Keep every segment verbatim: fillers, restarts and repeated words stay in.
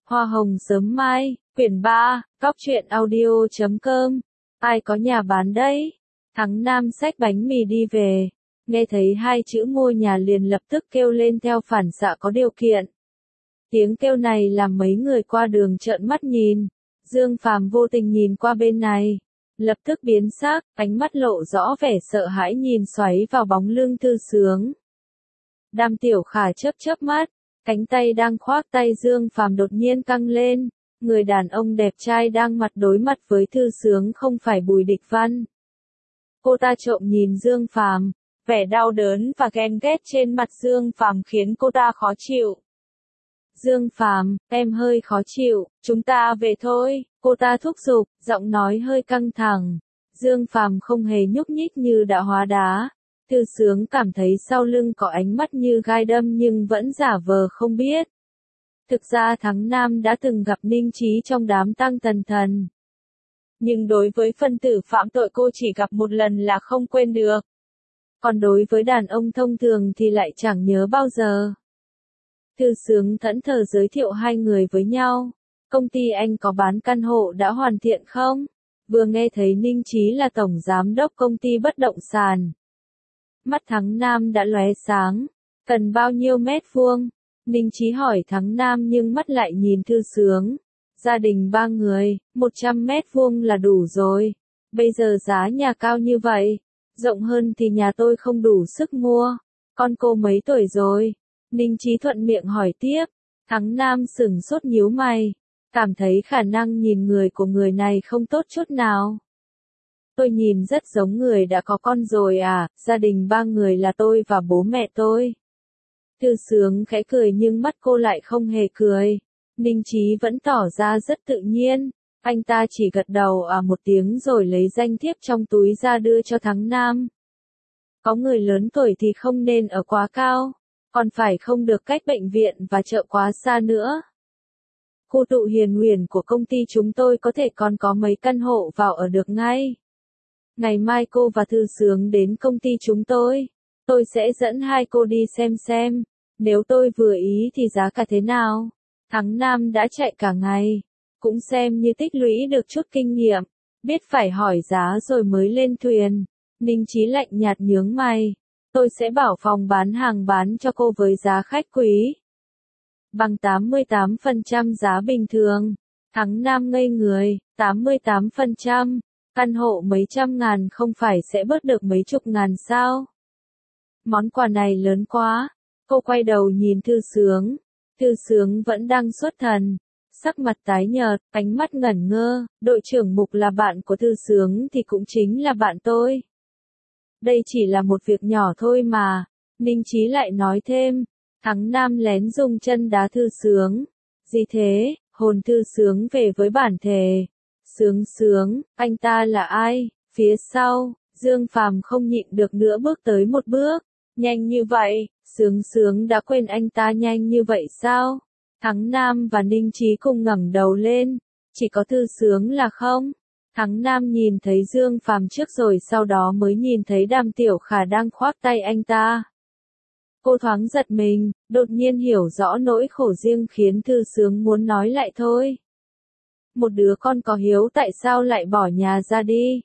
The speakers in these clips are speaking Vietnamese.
Hoa hồng sớm mai, quyển ba, cóc truyện audio chấm com. Ai có nhà bán đấy? Thắng Nam xách bánh mì đi về. Nghe thấy hai chữ mua nhà liền lập tức kêu lên theo phản xạ có điều kiện. Tiếng kêu này làm mấy người qua đường trợn mắt nhìn. Dương Phàm vô tình nhìn qua bên này. Lập tức biến sắc, ánh mắt lộ rõ vẻ sợ hãi nhìn xoáy vào bóng lưng Thư Sướng. Đàm Tiểu Khả chớp chớp mắt. Cánh tay đang khoác tay Dương Phàm đột nhiên căng lên, người đàn ông đẹp trai đang mặt đối mặt với Thư Sướng không phải Bùi Địch Văn. Cô ta trộm nhìn Dương Phàm, vẻ đau đớn và ghen ghét trên mặt Dương Phàm khiến cô ta khó chịu. Dương Phàm, em hơi khó chịu, chúng ta về thôi, cô ta thúc giục, giọng nói hơi căng thẳng. Dương Phàm không hề nhúc nhích như đã hóa đá. Thư Sướng cảm thấy sau lưng có ánh mắt như gai đâm nhưng vẫn giả vờ không biết. Thực ra Thắng Nam đã từng gặp Ninh Chí trong đám Tăng Tần Thần. Nhưng đối với phân tử phạm tội cô chỉ gặp một lần là không quên được. Còn đối với đàn ông thông thường thì lại chẳng nhớ bao giờ. Thư Sướng thẫn thờ giới thiệu hai người với nhau. Công ty anh có bán căn hộ đã hoàn thiện không? Vừa nghe thấy Ninh Chí là tổng giám đốc công ty bất động sản. Mắt Thắng Nam đã lóe sáng. Cần bao nhiêu mét vuông? Ninh Chí hỏi Thắng Nam nhưng mắt lại nhìn Thư Sướng. Gia đình ba người, một trăm mét vuông là đủ rồi. Bây giờ giá nhà cao như vậy. Rộng hơn thì nhà tôi không đủ sức mua. Con cô mấy tuổi rồi? Ninh Chí thuận miệng hỏi tiếp. Thắng Nam sửng sốt nhíu mày. Cảm thấy khả năng nhìn người của người này không tốt chút nào. Tôi nhìn rất giống người đã có con rồi à, gia đình ba người là tôi và bố mẹ tôi. Thư Sướng khẽ cười nhưng mắt cô lại không hề cười. Ninh Chí vẫn tỏ ra rất tự nhiên, anh ta chỉ gật đầu à một tiếng rồi lấy danh thiếp trong túi ra đưa cho Thắng Nam. Có người lớn tuổi thì không nên ở quá cao, còn phải không được cách bệnh viện và chợ quá xa nữa. Khu tụ Hiền Huyền của công ty chúng tôi có thể còn có mấy căn hộ vào ở được ngay. Ngày mai cô và Thư Sướng đến công ty chúng tôi. Tôi sẽ dẫn hai cô đi xem xem. Nếu tôi vừa ý thì giá cả thế nào? Thắng Nam đã chạy cả ngày. Cũng xem như tích lũy được chút kinh nghiệm. Biết phải hỏi giá rồi mới lên thuyền. Ninh Chí lạnh nhạt nhướng mày. Tôi sẽ bảo phòng bán hàng bán cho cô với giá khách quý. Bằng tám mươi tám phần trăm giá bình thường. Thắng Nam ngây người. tám mươi tám phần trăm. Căn hộ mấy trăm ngàn không phải sẽ bớt được mấy chục ngàn sao? Món quà này lớn quá. Cô quay đầu nhìn Thư Sướng. Thư Sướng vẫn đang xuất thần. Sắc mặt tái nhợt, ánh mắt ngẩn ngơ. Đội trưởng Mục là bạn của Thư Sướng thì cũng chính là bạn tôi. Đây chỉ là một việc nhỏ thôi mà. Ninh Chí lại nói thêm. Thắng Nam lén dùng chân đá Thư Sướng. Gì thế? Hồn Thư Sướng về với bản thể. Sướng Sướng, anh ta là ai? Phía sau, Dương Phàm không nhịn được nữa bước tới một bước. Nhanh như vậy, Sướng Sướng đã quên anh ta nhanh như vậy sao? Thắng Nam và Ninh Chí cùng ngẩng đầu lên. Chỉ có Thư Sướng là không? Thắng Nam nhìn thấy Dương Phàm trước rồi sau đó mới nhìn thấy Đàm Tiểu Khả đang khoác tay anh ta. Cô thoáng giật mình, đột nhiên hiểu rõ nỗi khổ riêng khiến Thư Sướng muốn nói lại thôi. Một đứa con có hiếu tại sao lại bỏ nhà ra đi?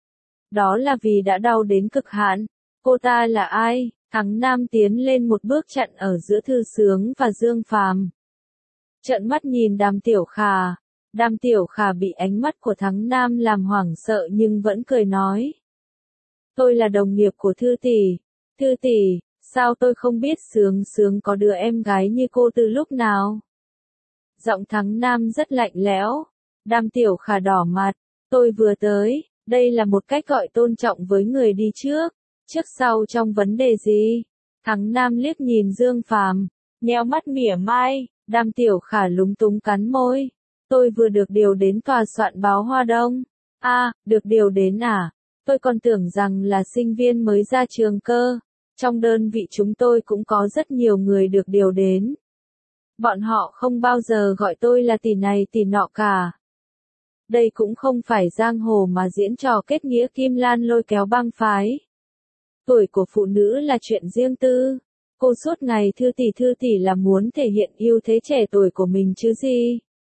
Đó là vì đã đau đến cực hạn. Cô ta là ai? Thắng Nam tiến lên một bước chặn ở giữa Thư Sướng và Dương Phàm. Trợn mắt nhìn Đàm Tiểu Khả. Đàm Tiểu Khả bị ánh mắt của Thắng Nam làm hoảng sợ nhưng vẫn cười nói. Tôi là đồng nghiệp của Thư tỷ. Thư tỷ, sao tôi không biết Sướng Sướng có đứa em gái như cô từ lúc nào? Giọng Thắng Nam rất lạnh lẽo. Đàm Tiểu Khả đỏ mặt. Tôi vừa tới, đây là một cách gọi tôn trọng với người đi trước. Trước sau trong vấn đề gì? Thắng Nam liếc nhìn Dương Phàm, nheo mắt mỉa mai. Đàm Tiểu Khả lúng túng cắn môi. Tôi vừa được điều đến tòa soạn báo Hoa Đông. A, à, được điều đến à? Tôi còn tưởng rằng là sinh viên mới ra trường cơ. Trong đơn vị chúng tôi cũng có rất nhiều người được điều đến. Bọn họ không bao giờ gọi tôi là tỷ này tỷ nọ cả. Đây cũng không phải giang hồ mà diễn trò kết nghĩa kim lan lôi kéo bang phái. Tuổi của phụ nữ là chuyện riêng tư. Cô suốt ngày thư tỷ thư tỷ là muốn thể hiện ưu thế trẻ tuổi của mình chứ gì.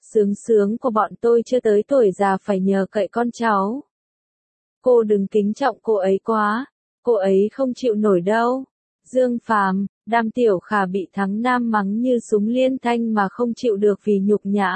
Sướng sướng của bọn tôi chưa tới tuổi già phải nhờ cậy con cháu. Cô đừng kính trọng cô ấy quá, cô ấy không chịu nổi đâu. Dương Phàm, Đàm Tiểu Khả bị Thắng Nam mắng như súng liên thanh mà không chịu được vì nhục nhã.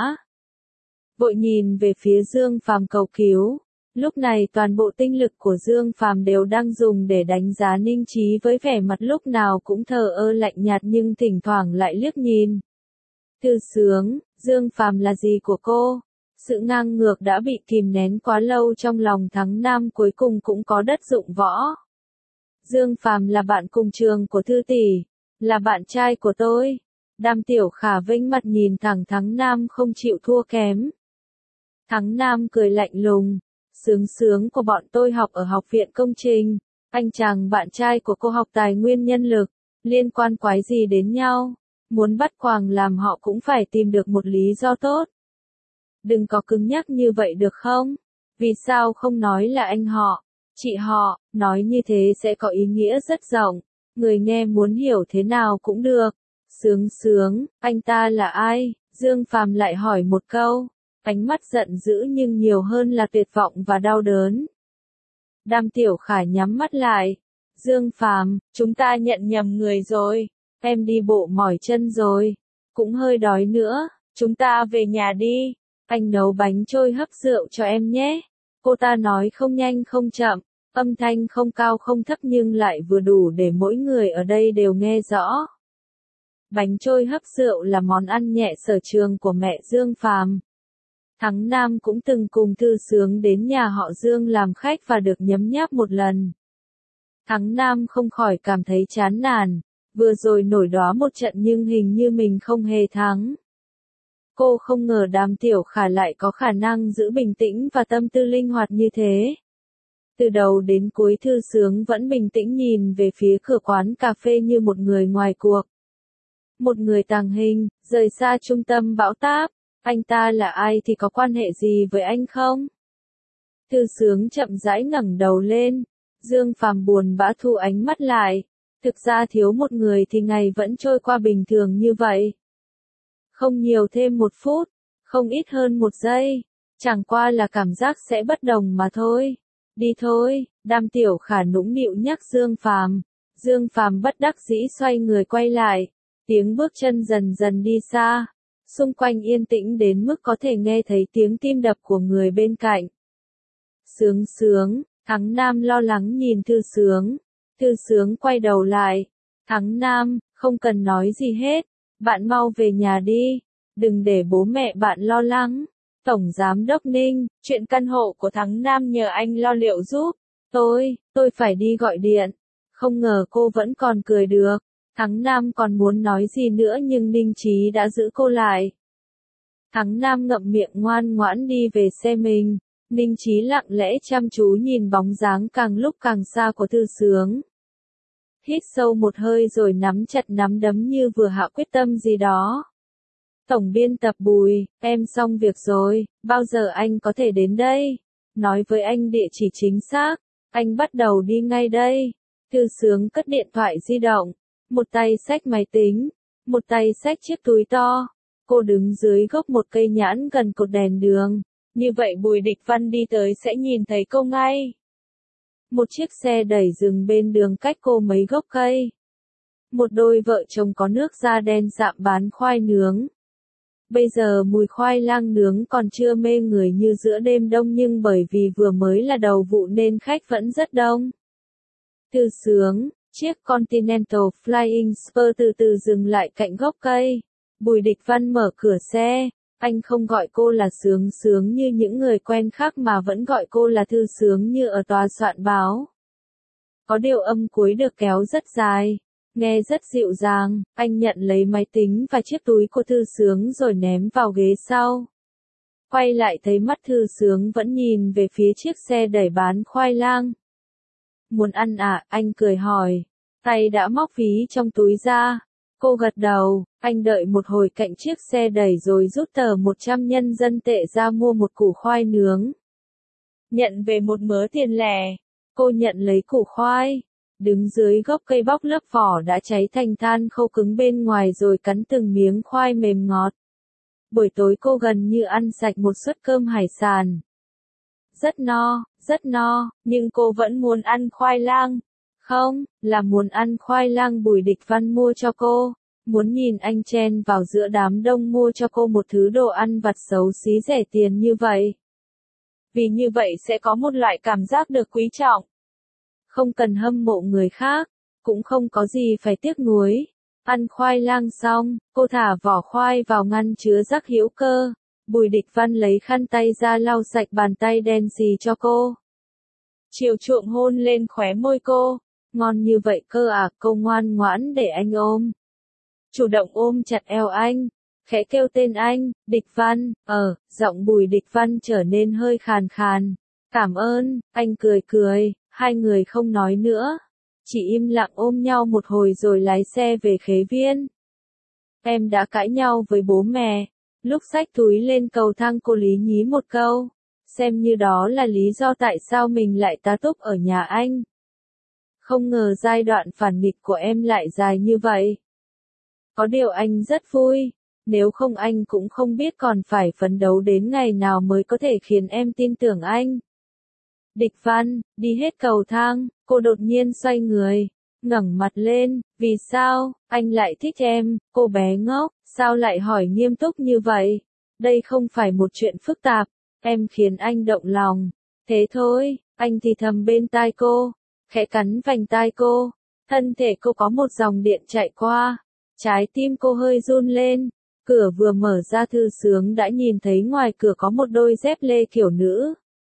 Vội nhìn về phía Dương Phàm cầu cứu. Lúc này toàn bộ tinh lực của Dương Phàm đều đang dùng để đánh giá Ninh Chí với vẻ mặt lúc nào cũng thờ ơ lạnh nhạt nhưng thỉnh thoảng lại liếc nhìn. Thư Sướng, Dương Phàm là gì của cô? Sự ngang ngược đã bị kìm nén quá lâu trong lòng Thắng Nam cuối cùng cũng có đất dụng võ. Dương Phàm là bạn cùng trường của Thư tỷ, là bạn trai của tôi. Đàm Tiểu Khả vênh mặt nhìn thẳng Thắng Nam không chịu thua kém. Thắng Nam cười lạnh lùng. Sướng sướng của bọn tôi học ở học viện công trình, anh chàng bạn trai của cô học tài nguyên nhân lực, liên quan quái gì đến nhau, muốn bắt quàng làm họ cũng phải tìm được một lý do tốt. Đừng có cứng nhắc như vậy được không? Vì sao không nói là anh họ, chị họ, nói như thế sẽ có ý nghĩa rất rộng, người nghe muốn hiểu thế nào cũng được. Sướng sướng, anh ta là ai? Dương Phàm lại hỏi một câu. Ánh mắt giận dữ nhưng nhiều hơn là tuyệt vọng và đau đớn. Đàm Tiểu Khả nhắm mắt lại. Dương Phàm, chúng ta nhận nhầm người rồi. Em đi bộ mỏi chân rồi. Cũng hơi đói nữa. Chúng ta về nhà đi. Anh nấu bánh trôi hấp rượu cho em nhé. Cô ta nói không nhanh không chậm. Âm thanh không cao không thấp nhưng lại vừa đủ để mỗi người ở đây đều nghe rõ. Bánh trôi hấp rượu là món ăn nhẹ sở trường của mẹ Dương Phàm. Thắng Nam cũng từng cùng Thư Sướng đến nhà họ Dương làm khách và được nhấm nháp một lần. Thắng Nam không khỏi cảm thấy chán nản, vừa rồi nổi đoá một trận nhưng hình như mình không hề thắng. Cô không ngờ Đàm Tiểu Khả lại có khả năng giữ bình tĩnh và tâm tư linh hoạt như thế. Từ đầu đến cuối Thư Sướng vẫn bình tĩnh nhìn về phía cửa quán cà phê như một người ngoài cuộc. Một người tàng hình, rời xa trung tâm bão táp. Anh ta là ai thì có quan hệ gì với anh không? Thư Sướng chậm rãi ngẩng đầu lên. Dương Phàm buồn bã thu ánh mắt lại. Thực ra thiếu một người thì ngày vẫn trôi qua bình thường như vậy. Không nhiều thêm một phút, không ít hơn một giây. Chẳng qua là cảm giác sẽ bất đồng mà thôi. Đi thôi, Đàm Tiểu Khả nũng nịu nhắc Dương Phàm. Dương Phàm bất đắc dĩ xoay người quay lại. Tiếng bước chân dần dần đi xa. Xung quanh yên tĩnh đến mức có thể nghe thấy tiếng tim đập của người bên cạnh. Sướng sướng, Thắng Nam lo lắng nhìn Thư Sướng. Thư Sướng quay đầu lại. Thắng Nam, không cần nói gì hết. Bạn mau về nhà đi. Đừng để bố mẹ bạn lo lắng. Tổng Giám đốc Ninh, chuyện căn hộ của Thắng Nam nhờ anh lo liệu giúp. Tôi, tôi phải đi gọi điện. Không ngờ cô vẫn còn cười được. Thắng Nam còn muốn nói gì nữa nhưng Ninh Chí đã giữ cô lại. Thắng Nam ngậm miệng ngoan ngoãn đi về xe mình. Ninh Chí lặng lẽ chăm chú nhìn bóng dáng càng lúc càng xa của Thư Sướng. Hít sâu một hơi rồi nắm chặt nắm đấm như vừa hạ quyết tâm gì đó. Tổng biên tập Bùi, em xong việc rồi, bao giờ anh có thể đến đây? Nói với anh địa chỉ chính xác, anh bắt đầu đi ngay đây. Thư Sướng cất điện thoại di động. Một tay xách máy tính, một tay xách chiếc túi to. Cô đứng dưới gốc một cây nhãn gần cột đèn đường. Như vậy Bùi Địch Văn đi tới sẽ nhìn thấy cô ngay. Một chiếc xe đẩy dừng bên đường cách cô mấy gốc cây. Một đôi vợ chồng có nước da đen sạm bán khoai nướng. Bây giờ mùi khoai lang nướng còn chưa mê người như giữa đêm đông nhưng bởi vì vừa mới là đầu vụ nên khách vẫn rất đông. Thư Sướng. Chiếc Continental Flying Spur từ từ dừng lại cạnh gốc cây. Bùi Địch Văn mở cửa xe. Anh không gọi cô là Sướng Sướng như những người quen khác mà vẫn gọi cô là Thư Sướng như ở tòa soạn báo. Có điều âm cuối được kéo rất dài. Nghe rất dịu dàng. Anh nhận lấy máy tính và chiếc túi của Thư Sướng rồi ném vào ghế sau. Quay lại thấy mắt Thư Sướng vẫn nhìn về phía chiếc xe đẩy bán khoai lang. Muốn ăn à, anh cười hỏi. Tay đã móc ví trong túi ra. Cô gật đầu, anh đợi một hồi cạnh chiếc xe đẩy rồi rút tờ một trăm nhân dân tệ ra mua một củ khoai nướng. Nhận về một mớ tiền lẻ. Cô nhận lấy củ khoai. Đứng dưới gốc cây bóc lớp vỏ đã cháy thành than khô cứng bên ngoài rồi cắn từng miếng khoai mềm ngọt. Buổi tối cô gần như ăn sạch một suất cơm hải sản. Rất no, rất no, nhưng cô vẫn muốn ăn khoai lang. Không, là muốn ăn khoai lang Bùi Địch Văn mua cho cô. Muốn nhìn anh chen vào giữa đám đông mua cho cô một thứ đồ ăn vặt xấu xí rẻ tiền như vậy. Vì như vậy sẽ có một loại cảm giác được quý trọng. Không cần hâm mộ người khác, cũng không có gì phải tiếc nuối. Ăn khoai lang xong, cô thả vỏ khoai vào ngăn chứa rắc hữu cơ. Bùi Địch Văn lấy khăn tay ra lau sạch bàn tay đen xì cho cô. Chiều chuộng hôn lên khóe môi cô. Ngon như vậy cơ à, cô ngoan ngoãn để anh ôm. Chủ động ôm chặt eo anh, khẽ kêu tên anh, Địch Văn, ờ, giọng Bùi Địch Văn trở nên hơi khàn khàn. Cảm ơn, anh cười cười, hai người không nói nữa. Chỉ im lặng ôm nhau một hồi rồi lái xe về Khế Viên. Em đã cãi nhau với bố mẹ. Lúc xách túi lên cầu thang cô lý nhí một câu. Xem như đó là lý do tại sao mình lại tá túc ở nhà anh. Không ngờ giai đoạn phản nghịch của em lại dài như vậy. Có điều anh rất vui. Nếu không anh cũng không biết còn phải phấn đấu đến ngày nào mới có thể khiến em tin tưởng anh. Địch Văn, đi hết cầu thang, cô đột nhiên xoay người, ngẩng mặt lên, vì sao, anh lại thích em, cô bé ngốc, sao lại hỏi nghiêm túc như vậy? Đây không phải một chuyện phức tạp, em khiến anh động lòng. Thế thôi, anh thì thầm bên tai cô, khẽ cắn vành tai cô, thân thể cô có một dòng điện chạy qua, trái tim cô hơi run lên. Cửa vừa mở ra Thư Sướng đã nhìn thấy ngoài cửa có một đôi dép lê kiểu nữ.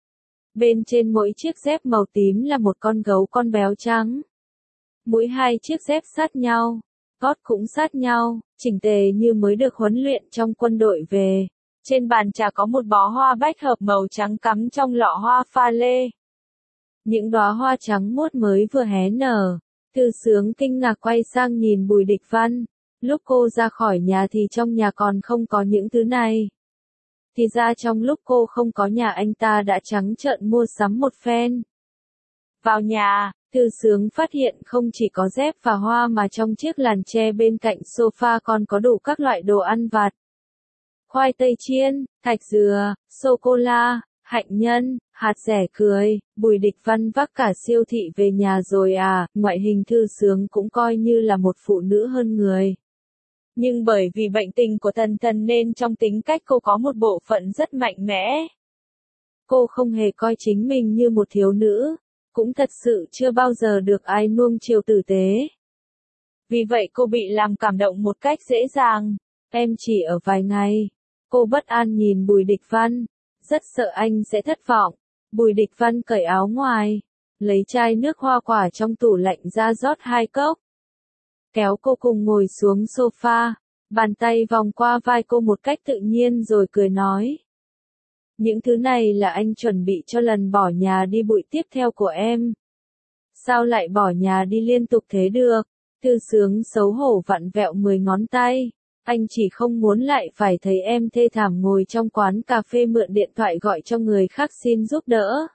Bên trên mỗi chiếc dép màu tím là một con gấu con béo trắng. Mỗi hai chiếc dép sát nhau, gót cũng sát nhau, chỉnh tề như mới được huấn luyện trong quân đội về. Trên bàn trà có một bó hoa bách hợp màu trắng cắm trong lọ hoa pha lê. Những đóa hoa trắng muốt mới vừa hé nở. Thư Sướng kinh ngạc quay sang nhìn Bùi Địch Văn. Lúc cô ra khỏi nhà thì trong nhà còn không có những thứ này. Thì ra trong lúc cô không có nhà anh ta đã trắng trợn mua sắm một phen. Vào nhà, Thư Sướng phát hiện không chỉ có dép và hoa mà trong chiếc làn tre bên cạnh sofa còn có đủ các loại đồ ăn vặt. Khoai tây chiên, thạch dừa, sô-cô-la, hạnh nhân, hạt dẻ cười, Bùi Địch Văn vác cả siêu thị về nhà rồi à, ngoại hình Thư Sướng cũng coi như là một phụ nữ hơn người. Nhưng bởi vì bệnh tình của Thần Thần nên trong tính cách cô có một bộ phận rất mạnh mẽ. Cô không hề coi chính mình như một thiếu nữ, cũng thật sự chưa bao giờ được ai nuông chiều tử tế. Vì vậy cô bị làm cảm động một cách dễ dàng. Em chỉ ở vài ngày. Cô bất an nhìn Bùi Địch Văn, rất sợ anh sẽ thất vọng. Bùi Địch Văn cởi áo ngoài, lấy chai nước hoa quả trong tủ lạnh ra rót hai cốc. Kéo cô cùng ngồi xuống sofa, bàn tay vòng qua vai cô một cách tự nhiên rồi cười nói. Những thứ này là anh chuẩn bị cho lần bỏ nhà đi bụi tiếp theo của em. Sao lại bỏ nhà đi liên tục thế được? Thư Sướng xấu hổ vặn vẹo mười ngón tay. Anh chỉ không muốn lại phải thấy em thê thảm ngồi trong quán cà phê mượn điện thoại gọi cho người khác xin giúp đỡ.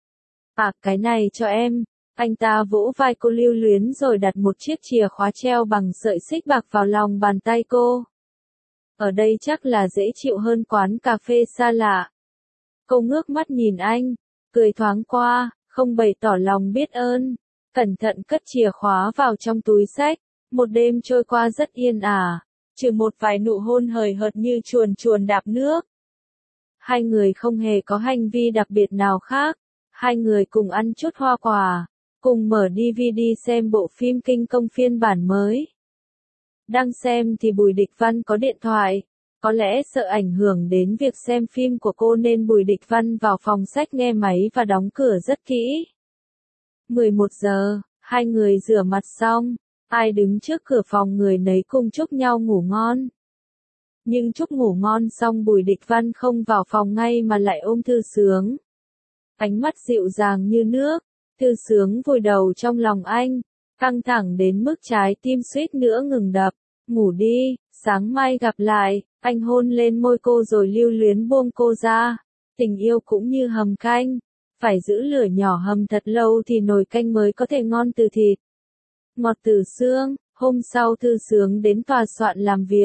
À, cái này cho em. Anh ta vỗ vai cô lưu luyến rồi đặt một chiếc chìa khóa treo bằng sợi xích bạc vào lòng bàn tay cô. Ở đây chắc là dễ chịu hơn quán cà phê xa lạ. Cô ngước mắt nhìn anh, cười thoáng qua, không bày tỏ lòng biết ơn. Cẩn thận cất chìa khóa vào trong túi xách. Một đêm trôi qua rất yên ả, trừ một vài nụ hôn hời hợt như chuồn chuồn đạp nước. Hai người không hề có hành vi đặc biệt nào khác. Hai người cùng ăn chút hoa quả, cùng mở đê vê đê xem bộ phim Kinh Công phiên bản mới. Đang xem thì Bùi Địch Văn có điện thoại. Có lẽ sợ ảnh hưởng đến việc xem phim của cô nên Bùi Địch Văn vào phòng sách nghe máy và đóng cửa rất kỹ. mười một giờ, hai người rửa mặt xong, ai đứng trước cửa phòng người nấy cùng chúc nhau ngủ ngon. Nhưng chúc ngủ ngon xong Bùi Địch Văn không vào phòng ngay mà lại ôm Thư Sướng. Ánh mắt dịu dàng như nước, Thư Sướng vùi đầu trong lòng anh, căng thẳng đến mức trái tim suýt nữa ngừng đập. Ngủ đi, sáng mai gặp lại. Anh hôn lên môi cô rồi lưu luyến buông cô ra. Tình yêu cũng như hầm canh, phải giữ lửa nhỏ hầm thật lâu thì nồi canh mới có thể ngon từ thịt, ngọt từ xương. Hôm sau Thư Sướng đến tòa soạn làm việc.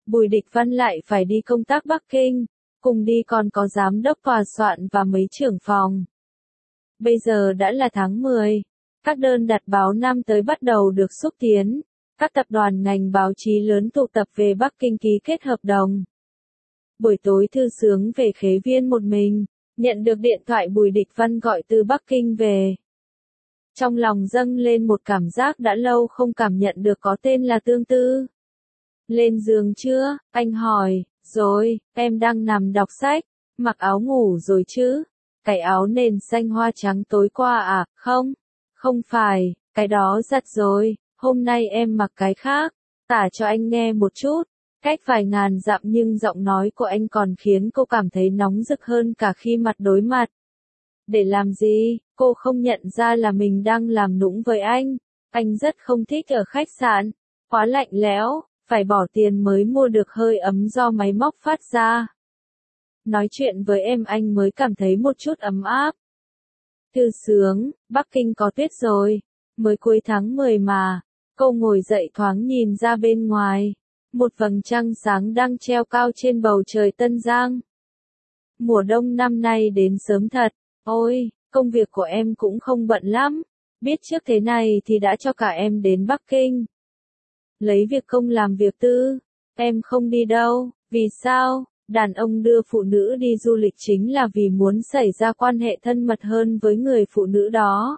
Bùi Địch Văn lại phải đi công tác Bắc Kinh, cùng đi còn có giám đốc tòa soạn và mấy trưởng phòng. Bây giờ đã là tháng mười, các đơn đặt báo năm tới bắt đầu được xúc tiến, các tập đoàn ngành báo chí lớn tụ tập về Bắc Kinh ký kết hợp đồng. Buổi tối Thư Sướng về Khế Viên một mình, nhận được điện thoại Bùi Địch Văn gọi từ Bắc Kinh về. Trong lòng dâng lên một cảm giác đã lâu không cảm nhận được có tên là Tương Tư. Lên giường chưa? Anh hỏi. Rồi, em đang nằm đọc sách, mặc áo ngủ rồi chứ? Cái áo nền xanh hoa trắng tối qua à? Không, không phải, cái đó giặt rồi, hôm nay em mặc cái khác, tả cho anh nghe một chút. Cách vài ngàn dặm nhưng giọng nói của anh còn khiến cô cảm thấy nóng rực hơn cả khi mặt đối mặt. Để làm gì? Cô không nhận ra là mình đang làm nũng với anh. Anh rất không thích ở khách sạn, quá lạnh lẽo, phải bỏ tiền mới mua được hơi ấm do máy móc phát ra. Nói chuyện với em anh mới cảm thấy một chút ấm áp. Thư Sướng, Bắc Kinh có tuyết rồi, mới cuối tháng mười mà. Cô ngồi dậy thoáng nhìn ra bên ngoài, một vầng trăng sáng đang treo cao trên bầu trời Tân Giang. Mùa đông năm nay đến sớm thật. Ôi, công việc của em cũng không bận lắm, biết trước thế này thì đã cho cả em đến Bắc Kinh. Lấy việc công làm việc tư, em không đi đâu, vì sao? Đàn ông đưa phụ nữ đi du lịch chính là vì muốn xảy ra quan hệ thân mật hơn với người phụ nữ đó.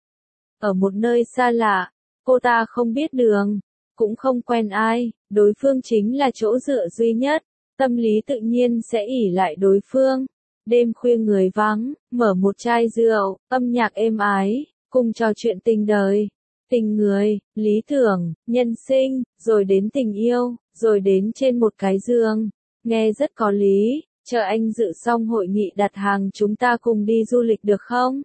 Ở một nơi xa lạ, cô ta không biết đường, cũng không quen ai, đối phương chính là chỗ dựa duy nhất, tâm lý tự nhiên sẽ ỷ lại đối phương. Đêm khuya người vắng, mở một chai rượu, âm nhạc êm ái, cùng trò chuyện tình đời, tình người, lý tưởng, nhân sinh, rồi đến tình yêu, rồi đến trên một cái giường. Nghe rất có lý, chờ anh dự xong hội nghị đặt hàng chúng ta cùng đi du lịch được không?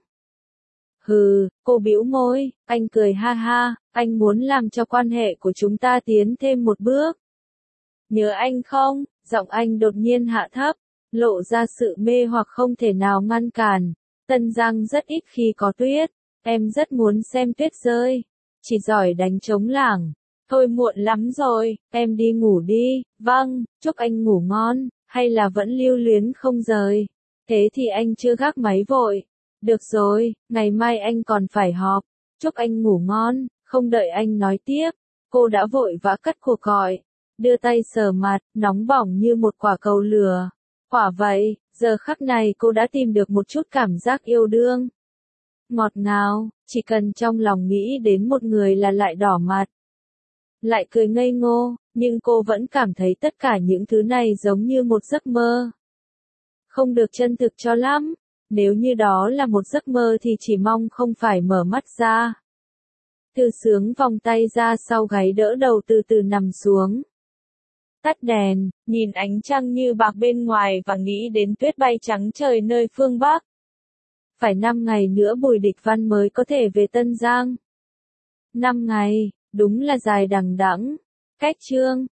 Hừ, cô bĩu môi, anh cười ha ha, anh muốn làm cho quan hệ của chúng ta tiến thêm một bước. Nhớ anh không? Giọng anh đột nhiên hạ thấp, lộ ra sự mê hoặc không thể nào ngăn cản. Tân Giang rất ít khi có tuyết, em rất muốn xem tuyết rơi, chỉ giỏi đánh trống lảng. Thôi muộn lắm rồi, em đi ngủ đi. Vâng, chúc anh ngủ ngon, hay là vẫn lưu luyến không rời? Thế thì anh chưa gác máy vội. Được rồi, ngày mai anh còn phải họp. Chúc anh ngủ ngon. Không đợi anh nói tiếp, cô đã vội vã cất cuộc gọi, đưa tay sờ mặt, nóng bỏng như một quả cầu lửa. Quả vậy, giờ khắc này cô đã tìm được một chút cảm giác yêu đương. Ngọt ngào, chỉ cần trong lòng nghĩ đến một người là lại đỏ mặt. Lại cười ngây ngô, nhưng cô vẫn cảm thấy tất cả những thứ này giống như một giấc mơ. Không được chân thực cho lắm, nếu như đó là một giấc mơ thì chỉ mong không phải mở mắt ra. Thư Sướng vòng tay ra sau gáy đỡ đầu từ từ nằm xuống. Tắt đèn, nhìn ánh trăng như bạc bên ngoài và nghĩ đến tuyết bay trắng trời nơi phương Bắc. Phải năm ngày nữa Bùi Địch Văn mới có thể về Tân Giang. Năm ngày, đúng là dài đằng đẵng. Cách chương